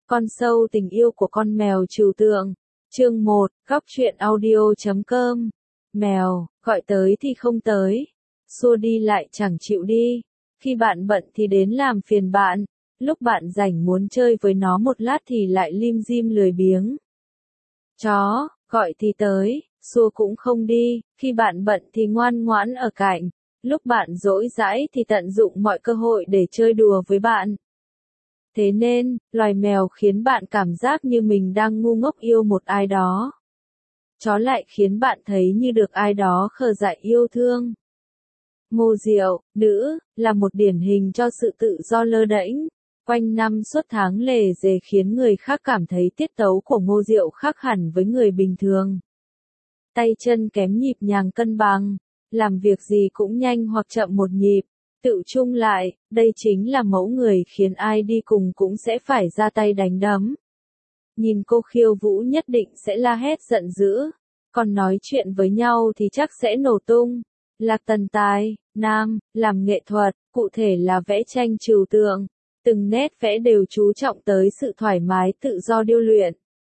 Con sâu tình yêu của con mèo trừu tượng. Chương 1, góc truyện audio.com. Mèo, gọi tới thì không tới. Xua đi lại chẳng chịu đi. Khi bạn bận thì đến làm phiền bạn. Lúc bạn rảnh muốn chơi với nó một lát thì lại lim dim lười biếng. Chó, gọi thì tới, xua cũng không đi. Khi bạn bận thì ngoan ngoãn ở cạnh. Lúc bạn rỗi rãi thì tận dụng mọi cơ hội để chơi đùa với bạn. Thế nên, loài mèo khiến bạn cảm giác như mình đang ngu ngốc yêu một ai đó. Chó lại khiến bạn thấy như được ai đó khờ dại yêu thương. Ngô Diệu, nữ, là một điển hình cho sự tự do lơ đễnh. Quanh năm suốt tháng lề dề khiến người khác cảm thấy tiết tấu của Ngô Diệu khác hẳn với người bình thường. Tay chân kém nhịp nhàng cân bằng, làm việc gì cũng nhanh hoặc chậm một nhịp. Tự chung lại, đây chính là mẫu người khiến ai đi cùng cũng sẽ phải ra tay đánh đấm. Nhìn cô khiêu vũ nhất định sẽ la hét giận dữ, còn nói chuyện với nhau thì chắc sẽ nổ tung. Lạc Tần Tài, nam, làm nghệ thuật, cụ thể là vẽ tranh trừu tượng. Từng nét vẽ đều chú trọng tới sự thoải mái tự do điêu luyện.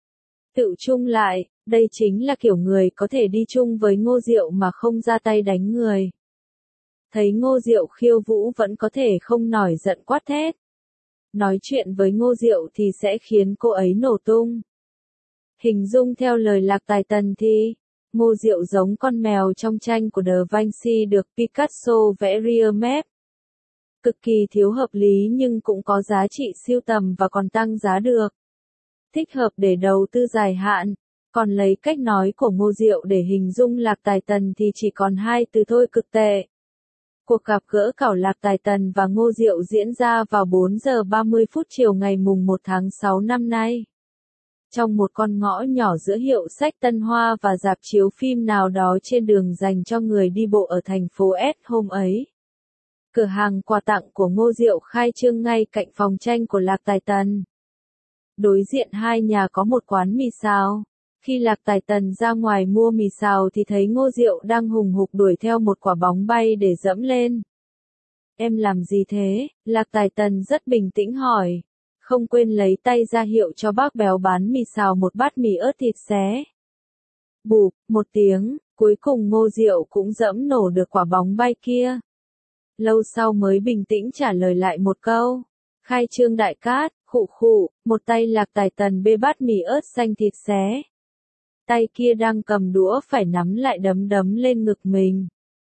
Tự chung lại, đây chính là kiểu người có thể đi chung với Ngô Diệu mà không ra tay đánh người. Thấy Ngô Diệu khiêu vũ vẫn có thể không nổi giận quát thét. Nói chuyện với Ngô Diệu thì sẽ khiến cô ấy nổ tung. Hình dung theo lời Lạc Tài Tần thì, Ngô Diệu giống con mèo trong tranh của Da Vinci được Picasso vẽ rear map. Cực kỳ thiếu hợp lý nhưng cũng có giá trị sưu tầm và còn tăng giá được. Thích hợp để đầu tư dài hạn. Còn lấy cách nói của Ngô Diệu để hình dung Lạc Tài Tần thì chỉ còn hai từ thôi: cực tệ. Cuộc gặp gỡ cảo Lạc Tài Tần và Ngô Diệu diễn ra vào 4 giờ 30 phút chiều ngày mùng 1 tháng 6 năm nay. Trong một con ngõ nhỏ giữa hiệu sách Tân Hoa và rạp chiếu phim nào đó trên đường dành cho người đi bộ ở thành phố S hôm ấy. Cửa hàng quà tặng của Ngô Diệu khai trương ngay cạnh phòng tranh của Lạc Tài Tần. Đối diện hai nhà có một quán mì xào. Khi Lạc Tài Tần ra ngoài mua mì xào thì thấy Ngô Diệu đang hùng hục đuổi theo một quả bóng bay để dẫm lên. Em làm gì thế? Lạc Tài Tần rất bình tĩnh hỏi. Không quên lấy tay ra hiệu cho bác béo bán mì xào một bát mì ớt thịt xé. Bụp, một tiếng, cuối cùng Ngô Diệu cũng dẫm nổ được quả bóng bay kia. Lâu sau mới bình tĩnh trả lời lại một câu. Khai trương đại cát, khụ khụ, một tay Lạc Tài Tần bê bát mì ớt xanh thịt xé. Tay kia đang cầm đũa phải nắm lại đấm đấm lên ngực mình.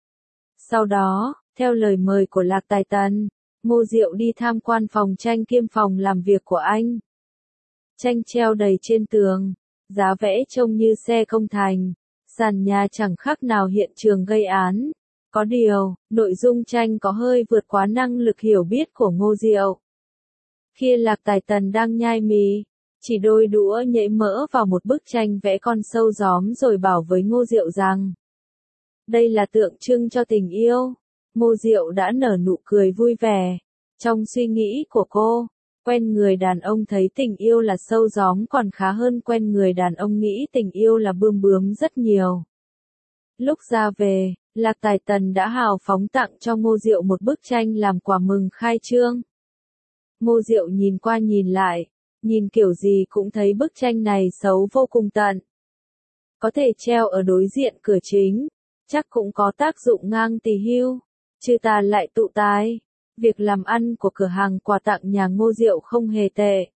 Sau đó, theo lời mời của Lạc Tài Tần, Ngô Diệu đi tham quan phòng tranh kiêm phòng làm việc của anh. Tranh treo đầy trên tường, giá vẽ trông như xe công thành, sàn nhà chẳng khác nào hiện trường gây án. Có điều, nội dung tranh có hơi vượt quá năng lực hiểu biết của Ngô Diệu. Khi Lạc Tài Tần đang nhai mì, chỉ đôi đũa nhễ mỡ vào một bức tranh vẽ con sâu gióm rồi bảo với Ngô Diệu rằng đây là tượng trưng cho tình yêu. Ngô Diệu đã nở nụ cười vui vẻ. Trong suy nghĩ của cô, quen người đàn ông thấy tình yêu là sâu gióm còn khá hơn quen người đàn ông nghĩ tình yêu là bươm bướm rất nhiều. Lúc ra về, Lạc Tài Tần đã hào phóng tặng cho Ngô Diệu một bức tranh làm quà mừng khai trương. Ngô Diệu nhìn qua nhìn lại, nhìn kiểu gì cũng thấy bức tranh này xấu vô cùng tận. Có thể treo ở đối diện cửa chính, chắc cũng có tác dụng ngang tỳ hưu. Chứ ta lại tụ tài. Việc làm ăn của cửa hàng quà tặng nhà Ngô Diệu không hề tệ.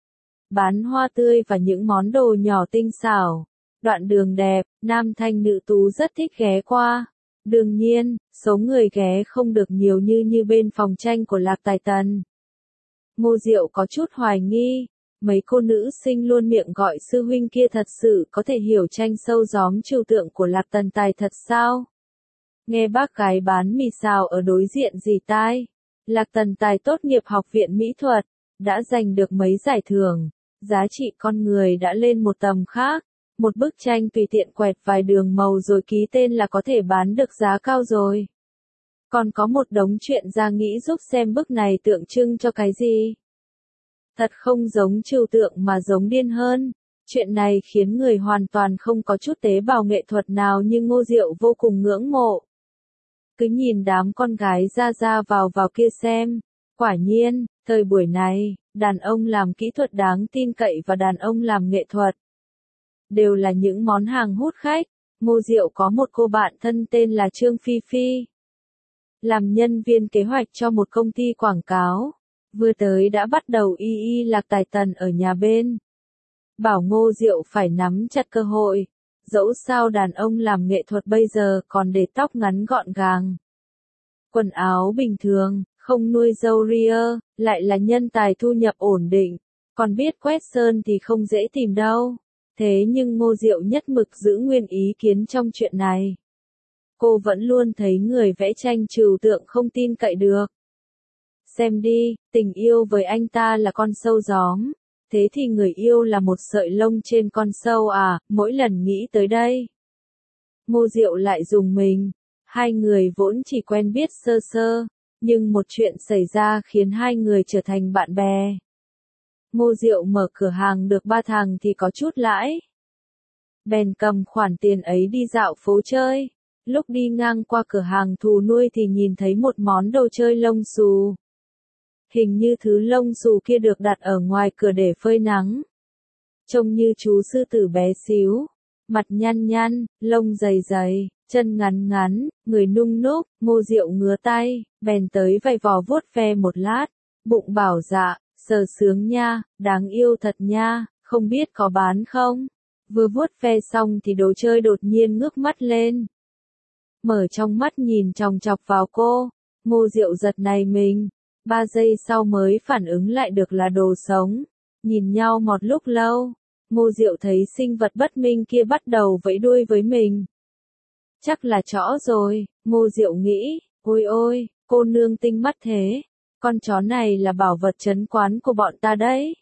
Bán hoa tươi và những món đồ nhỏ tinh xảo. Đoạn đường đẹp, nam thanh nữ tú rất thích ghé qua. Đương nhiên, số người ghé không được nhiều như bên phòng tranh của Lạc Tài Tần. Ngô Diệu có chút hoài nghi, mấy cô nữ sinh luôn miệng gọi sư huynh kia thật sự có thể hiểu tranh sâu gióm trừu tượng của Lạc Tần Tài thật sao? Nghe bác gái bán mì xào ở đối diện gì tai. Lạc Tần Tài tốt nghiệp học viện mỹ thuật, đã giành được mấy giải thưởng, giá trị con người đã lên một tầm khác. Một bức tranh tùy tiện quẹt vài đường màu rồi ký tên là có thể bán được giá cao rồi. Còn có một đống chuyện ra nghĩ giúp xem bức này tượng trưng cho cái gì. Thật không giống trừu tượng mà giống điên hơn. Chuyện này khiến người hoàn toàn không có chút tế bào nghệ thuật nào nhưng Ngô Diệu vô cùng ngưỡng mộ. Cứ nhìn đám con gái ra vào kia xem. Quả nhiên, thời buổi này, đàn ông làm kỹ thuật đáng tin cậy và đàn ông làm nghệ thuật. Đều là những món hàng hút khách. Ngô Diệu có một cô bạn thân tên là Trương Phi Phi. Làm nhân viên kế hoạch cho một công ty quảng cáo. Vừa tới đã bắt đầu y lạc tài tần ở nhà bên. Bảo Ngô Diệu phải nắm chặt cơ hội. Dẫu sao đàn ông làm nghệ thuật bây giờ còn để tóc ngắn gọn gàng. Quần áo bình thường, không nuôi râu ria, lại là nhân tài thu nhập ổn định. Còn biết quét sơn thì không dễ tìm đâu. Thế nhưng Ngô Diệu nhất mực giữ nguyên ý kiến trong chuyện này. Cô vẫn luôn thấy người vẽ tranh trừu tượng không tin cậy được. Xem đi, tình yêu với anh ta là con sâu gióm. Thế thì người yêu là một sợi lông trên con sâu à, mỗi lần nghĩ tới đây. Ngô Diệu lại rùng mình. Hai người vốn chỉ quen biết sơ sơ, nhưng một chuyện xảy ra khiến hai người trở thành bạn bè. Ngô Diệu mở cửa hàng được 3 tháng thì có chút lãi. Bèn cầm khoản tiền ấy đi dạo phố chơi. Lúc đi ngang qua cửa hàng thú nuôi thì nhìn thấy một món đồ chơi lông xù. Hình như thứ lông xù kia được đặt ở ngoài cửa để phơi nắng. Trông như chú sư tử bé xíu, mặt nhăn nhăn, lông dày dày, chân ngắn ngắn, người nung núc. Ngô Diệu ngứa tay, bèn tới vầy vò vuốt ve một lát, bụng bảo dạ, sờ sướng nha, đáng yêu thật nha, không biết có bán không? Vừa vuốt ve xong thì đồ chơi đột nhiên ngước mắt lên. Mở trong mắt nhìn chòng chọc vào cô, Ngô Diệu giật nảy mình, 3 giây sau mới phản ứng lại được là đồ sống. Nhìn nhau một lúc lâu, Ngô Diệu thấy sinh vật bất minh kia bắt đầu vẫy đuôi với mình. Chắc là chó rồi, Ngô Diệu nghĩ, ôi ôi, cô nương tinh mắt thế, con chó này là bảo vật trấn quán của bọn ta đấy.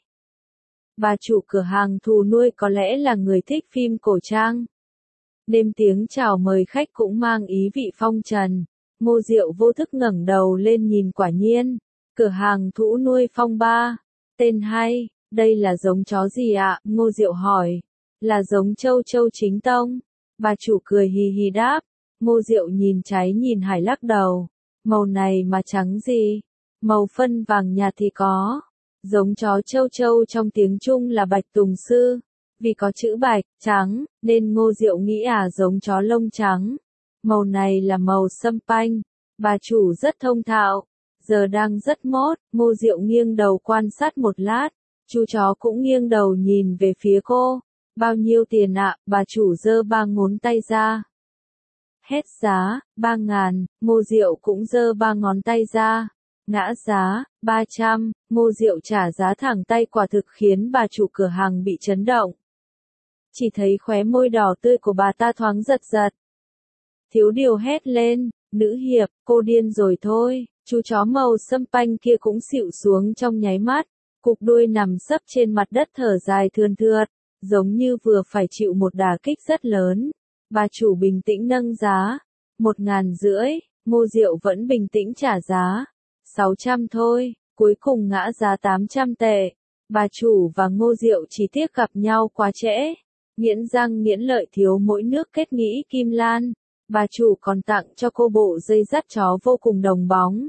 Bà chủ cửa hàng thú nuôi có lẽ là người thích phim cổ trang. Đêm tiếng chào mời khách cũng mang ý vị phong trần. Ngô Diệu vô thức ngẩng đầu lên nhìn quả nhiên. Cửa hàng thú nuôi Phong Ba. Tên hay, đây là giống chó gì ạ? Ngô Diệu hỏi. Là giống châu châu chính tông. Bà chủ cười hì hì đáp. Ngô Diệu nhìn trái nhìn hải lắc đầu. Màu này mà trắng gì? Màu phân vàng nhạt thì có. Giống chó châu châu trong tiếng Trung là bạch tùng sư. Vì có chữ bạch, trắng, nên Ngô Diệu nghĩ giống chó lông trắng. Màu này là màu sâm panh. Bà chủ rất thông thạo. Giờ đang rất mốt, Ngô Diệu nghiêng đầu quan sát một lát. Chú chó cũng nghiêng đầu nhìn về phía cô. Bao nhiêu tiền ạ? Bà chủ giơ 3 ngón tay ra. Hết giá, 3.000, Ngô Diệu cũng giơ 3 ngón tay ra. Ngã giá, 300, Ngô Diệu trả giá thẳng tay quả thực khiến bà chủ cửa hàng bị chấn động. Chỉ thấy khóe môi đỏ tươi của bà ta thoáng giật giật. Thiếu điều hét lên, nữ hiệp, cô điên rồi thôi, chú chó màu sâm panh kia cũng xịu xuống trong nháy mắt, cục đuôi nằm sấp trên mặt đất thở dài thườn thượt, giống như vừa phải chịu một đả kích rất lớn. Bà chủ bình tĩnh nâng giá, 1.500, Ngô Diệu vẫn bình tĩnh trả giá, 600 thôi, cuối cùng ngã giá 800 tệ. Bà chủ và Ngô Diệu chỉ tiếc gặp nhau quá trễ. Nghiến răng nghiến lợi thiếu mỗi nước kết nghĩ kim lan. Bà chủ còn tặng cho cô bộ dây dắt chó vô cùng đồng bóng.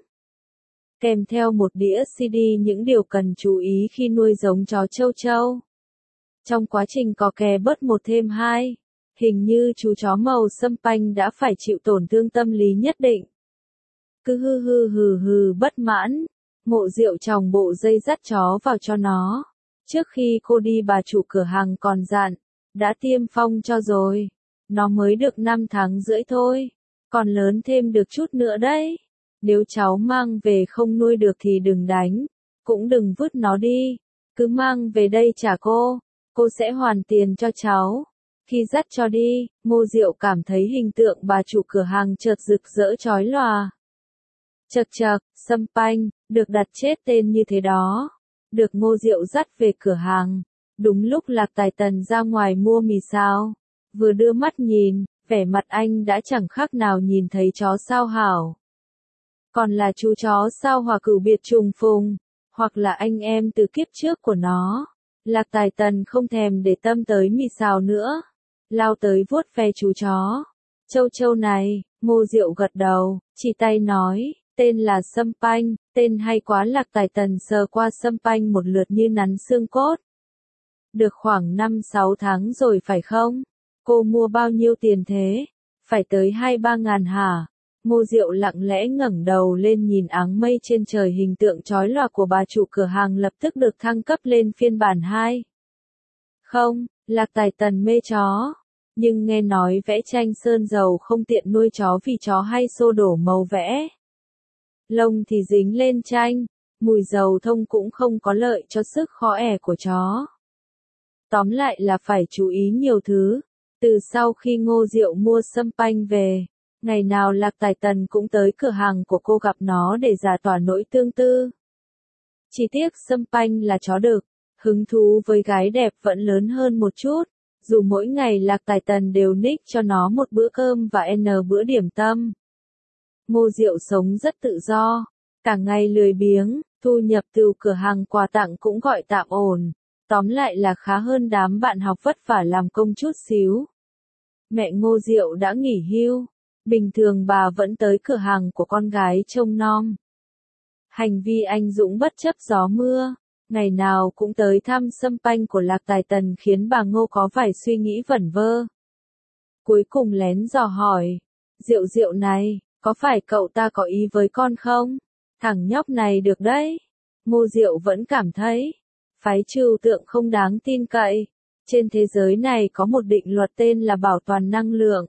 Kèm theo một đĩa CD những điều cần chú ý khi nuôi giống chó châu châu. Trong quá trình có kè bớt 1 thêm 2, hình như chú chó màu sâm panh đã phải chịu tổn thương tâm lý nhất định. Cứ hừ bất mãn, Ngộ Diệu chòng bộ dây dắt chó vào cho nó. Trước khi cô đi bà chủ cửa hàng còn dặn, đã tiêm phong cho rồi. Nó mới được 5 tháng rưỡi thôi, còn lớn thêm được chút nữa đấy. Nếu cháu mang về không nuôi được thì đừng đánh, cũng đừng vứt nó đi, cứ mang về đây trả cô sẽ hoàn tiền cho cháu. Khi dắt cho đi, Ngô Diệu cảm thấy hình tượng bà chủ cửa hàng chợt rực rỡ chói lòa. Chậc chậc, sâm panh, được đặt chết tên như thế đó. Được Ngô Diệu dắt về cửa hàng. Đúng lúc Lạc Tài Tần ra ngoài mua mì xào. Vừa đưa mắt nhìn, vẻ mặt anh đã chẳng khác nào nhìn thấy chó sao hảo. Còn là chú chó sao hòa cửu biệt trùng phùng, hoặc là anh em từ kiếp trước của nó. Lạc Tài Tần không thèm để tâm tới mì xào nữa. Lao tới vuốt ve chú chó. Châu châu này, Ngô Diệu gật đầu, chỉ tay nói, tên là Sâm Panh, tên hay quá. Lạc Tài Tần sờ qua Sâm Panh một lượt như nắn xương cốt. Được khoảng 5-6 tháng rồi phải không? Cô mua bao nhiêu tiền thế? Phải tới 2-3 ngàn hả? Ngô Diệu lặng lẽ ngẩng đầu lên nhìn áng mây trên trời, hình tượng chói lòa của bà chủ cửa hàng lập tức được thăng cấp lên phiên bản 2. Không, Lạc Tài Tần mê chó. Nhưng nghe nói vẽ tranh sơn dầu không tiện nuôi chó vì chó hay xô đổ màu vẽ. Lông thì dính lên tranh, mùi dầu thông cũng không có lợi cho sức khỏe của chó. Tóm lại là phải chú ý nhiều thứ. Từ sau khi Ngô Diệu mua Sâm Panh về, ngày nào Lạc Tài Tần cũng tới cửa hàng của cô gặp nó để giải tỏa nỗi tương tư. Chỉ tiếc Sâm Panh là chó đực, hứng thú với gái đẹp vẫn lớn hơn một chút, dù mỗi ngày Lạc Tài Tần đều nick cho nó một bữa cơm và bữa điểm tâm. Ngô Diệu sống rất tự do, cả ngày lười biếng, thu nhập từ cửa hàng quà tặng cũng gọi tạm ổn, tóm lại là khá hơn đám bạn học vất vả làm công chút xíu. Mẹ Ngô Diệu đã nghỉ hưu, bình thường bà vẫn tới cửa hàng của con gái trông nom. Hành vi anh dũng bất chấp gió mưa, ngày nào cũng tới thăm Sâm Panh của Lạc Tài Tần khiến bà Ngô có vài suy nghĩ vẩn vơ. Cuối cùng lén dò hỏi, Diệu Diệu này, có phải cậu ta có ý với con không? Thằng nhóc này được đấy. Ngô Diệu vẫn cảm thấy, phái trừu tượng không đáng tin cậy. Trên thế giới này có một định luật tên là bảo toàn năng lượng.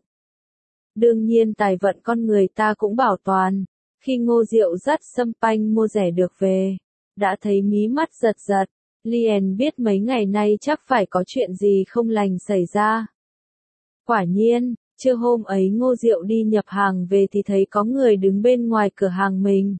Đương nhiên tài vận con người ta cũng bảo toàn. Khi Ngô Diệu dắt Sâm Panh mua rẻ được về, đã thấy mí mắt giật giật, liền biết mấy ngày nay chắc phải có chuyện gì không lành xảy ra. Quả nhiên, trưa hôm ấy Ngô Diệu đi nhập hàng về thì thấy có người đứng bên ngoài cửa hàng mình.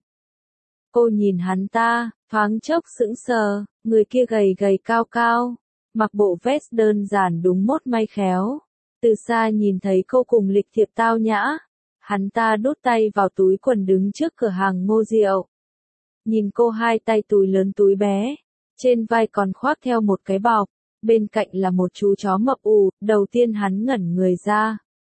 Cô nhìn hắn ta, thoáng chốc sững sờ, người kia gầy gầy cao cao, mặc bộ vest đơn giản đúng mốt may khéo. Từ xa nhìn thấy cô cùng lịch thiệp tao nhã, hắn ta đút tay vào túi quần đứng trước cửa hàng Ngô Diệu. Nhìn cô hai tay túi lớn túi bé, trên vai còn khoác theo một cái bọc, bên cạnh là một chú chó mập ù, đầu tiên hắn ngẩn người ra.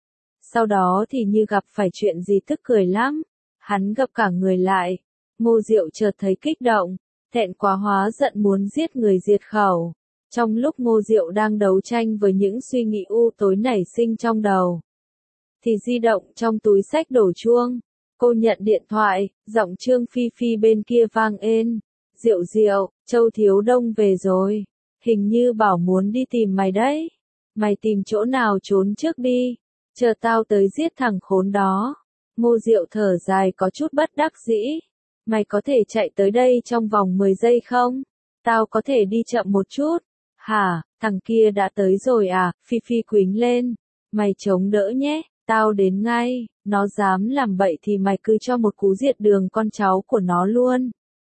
Sau đó thì như gặp phải chuyện gì tức cười lắm, hắn gập cả người lại, Ngô Diệu chợt thấy kích động, thẹn quá hóa giận muốn giết người diệt khẩu. Trong lúc Ngô Diệu đang đấu tranh với những suy nghĩ u tối nảy sinh trong đầu, thì di động trong túi xách đổ chuông. Cô nhận điện thoại, giọng Trương Phi Phi bên kia vang lên. Diệu Diệu, Châu Thiếu Đông về rồi. Hình như bảo muốn đi tìm mày đấy. Mày tìm chỗ nào trốn trước đi. Chờ tao tới giết thằng khốn đó. Ngô Diệu thở dài có chút bất đắc dĩ. Mày có thể chạy tới đây trong vòng 10 giây không? Tao có thể đi chậm một chút. Hả, thằng kia đã tới rồi à? Phi Phi quýnh lên. Mày chống đỡ nhé, tao đến ngay. Nó dám làm bậy thì mày cứ cho một cú diệt đường con cháu của nó luôn.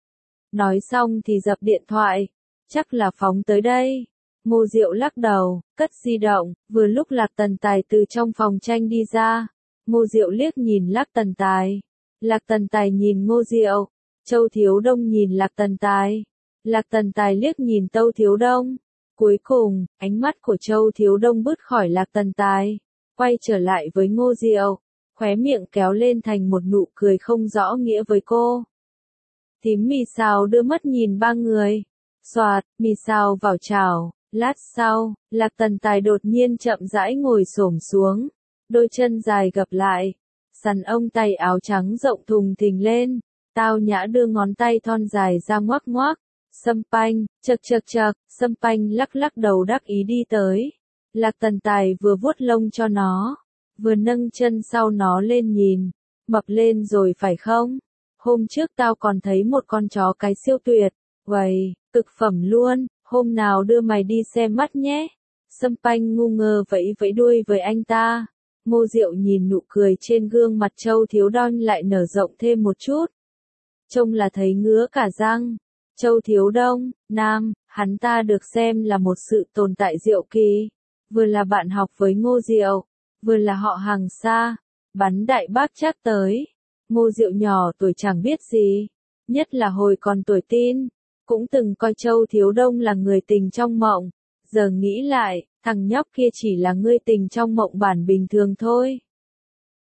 Nói xong thì dập điện thoại. Chắc là phóng tới đây. Ngô Diệu lắc đầu, cất di động, vừa lúc Lạc Tần Tài từ trong phòng tranh đi ra. Ngô Diệu liếc nhìn Lạc Tần Tài. Lạc Tần Tài nhìn Ngô Diệu. Châu Thiếu Đông nhìn Lạc Tần Tài. Lạc Tần Tài liếc nhìn Tâu Thiếu Đông. Cuối cùng, ánh mắt của Châu Thiếu Đông bứt khỏi Lạc Tần Tài, quay trở lại với Ngô Diệu, khóe miệng kéo lên thành một nụ cười không rõ nghĩa với cô. Thím Mì Xào đưa mắt nhìn ba người. Xoạt, Mì Xào vào chảo. Lát sau, Lạc Tần Tài đột nhiên chậm rãi ngồi xổm xuống, đôi chân dài gập lại, sắn ông tay áo trắng rộng thùng thình lên, tao nhã đưa ngón tay thon dài ra ngoắc ngoắc. Sâm Panh, chậc chậc chậc, Sâm Panh lắc lắc đầu đắc ý đi tới. Lạc Tần Tài vừa vuốt lông cho nó, vừa nâng chân sau nó lên nhìn. Mập lên rồi phải không? Hôm trước tao còn thấy một con chó cái siêu tuyệt. Uầy, cực phẩm luôn, hôm nào đưa mày đi xem mắt nhé. Sâm Panh ngu ngơ vẫy vẫy đuôi với anh ta. Ngô Diệu nhìn nụ cười trên gương mặt Châu Thiếu Đông lại nở rộng thêm một chút. Trông là thấy ngứa cả răng. Châu Thiếu Đông, nam, hắn ta được xem là một sự tồn tại diệu kỳ. Vừa là bạn học với Ngô Diệu, vừa là họ hàng xa. Bắn đại bác chắc tới. Ngô Diệu nhỏ tuổi chẳng biết gì. Nhất là hồi còn tuổi teen. Cũng từng coi Châu Thiếu Đông là người tình trong mộng. Giờ nghĩ lại, thằng nhóc kia chỉ là người tình trong mộng bản bình thường thôi.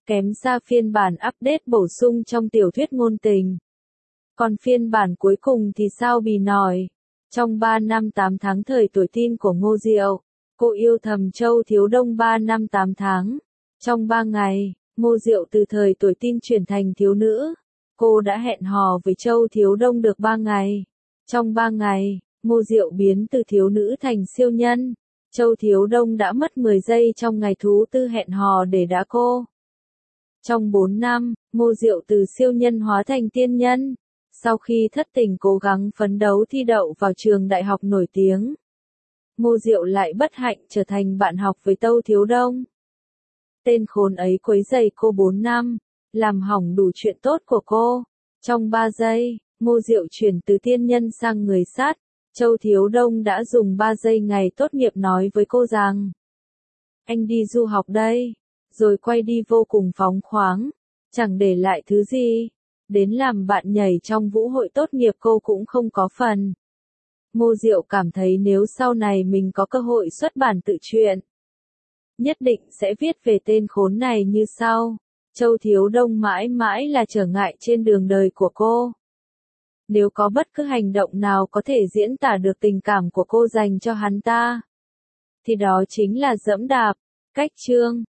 kém xa phiên bản update bổ sung trong tiểu thuyết ngôn tình. Còn phiên bản cuối cùng thì sao bì nổi? Trong 3 năm 8 tháng thời tuổi teen của Ngô Diệu, cô yêu thầm Châu Thiếu Đông 3 năm 8 tháng. Trong 3 ngày, Ngô Diệu từ thời tuổi teen chuyển thành thiếu nữ. Cô đã hẹn hò với Châu Thiếu Đông được 3 ngày. Trong 3 ngày, Ngô Diệu biến từ thiếu nữ thành siêu nhân. Châu Thiếu Đông đã mất 10 giây trong ngày thú tư hẹn hò để đá cô. Trong 4 năm, Ngô Diệu từ siêu nhân hóa thành tiên nhân. Sau khi thất tình cố gắng phấn đấu thi đậu vào trường đại học nổi tiếng, Ngô Diệu lại bất hạnh trở thành bạn học với Tâu Thiếu Đông. Tên khốn ấy quấy rầy cô 4 năm, làm hỏng đủ chuyện tốt của cô. Trong 3 giây, Ngô Diệu chuyển từ tiên nhân sang người sát. Châu Thiếu Đông đã dùng 3 giây ngày tốt nghiệp nói với cô rằng: anh đi du học đây, rồi quay đi vô cùng phóng khoáng, chẳng để lại thứ gì. Đến làm bạn nhảy trong vũ hội tốt nghiệp cô cũng không có phần. Ngô Diệu cảm thấy nếu sau này mình có cơ hội xuất bản tự truyện, nhất định sẽ viết về tên khốn này như sau. Châu Thiếu Đông mãi mãi là trở ngại trên đường đời của cô. Nếu có bất cứ hành động nào có thể diễn tả được tình cảm của cô dành cho hắn ta, thì đó chính là dẫm đạp. Cách chương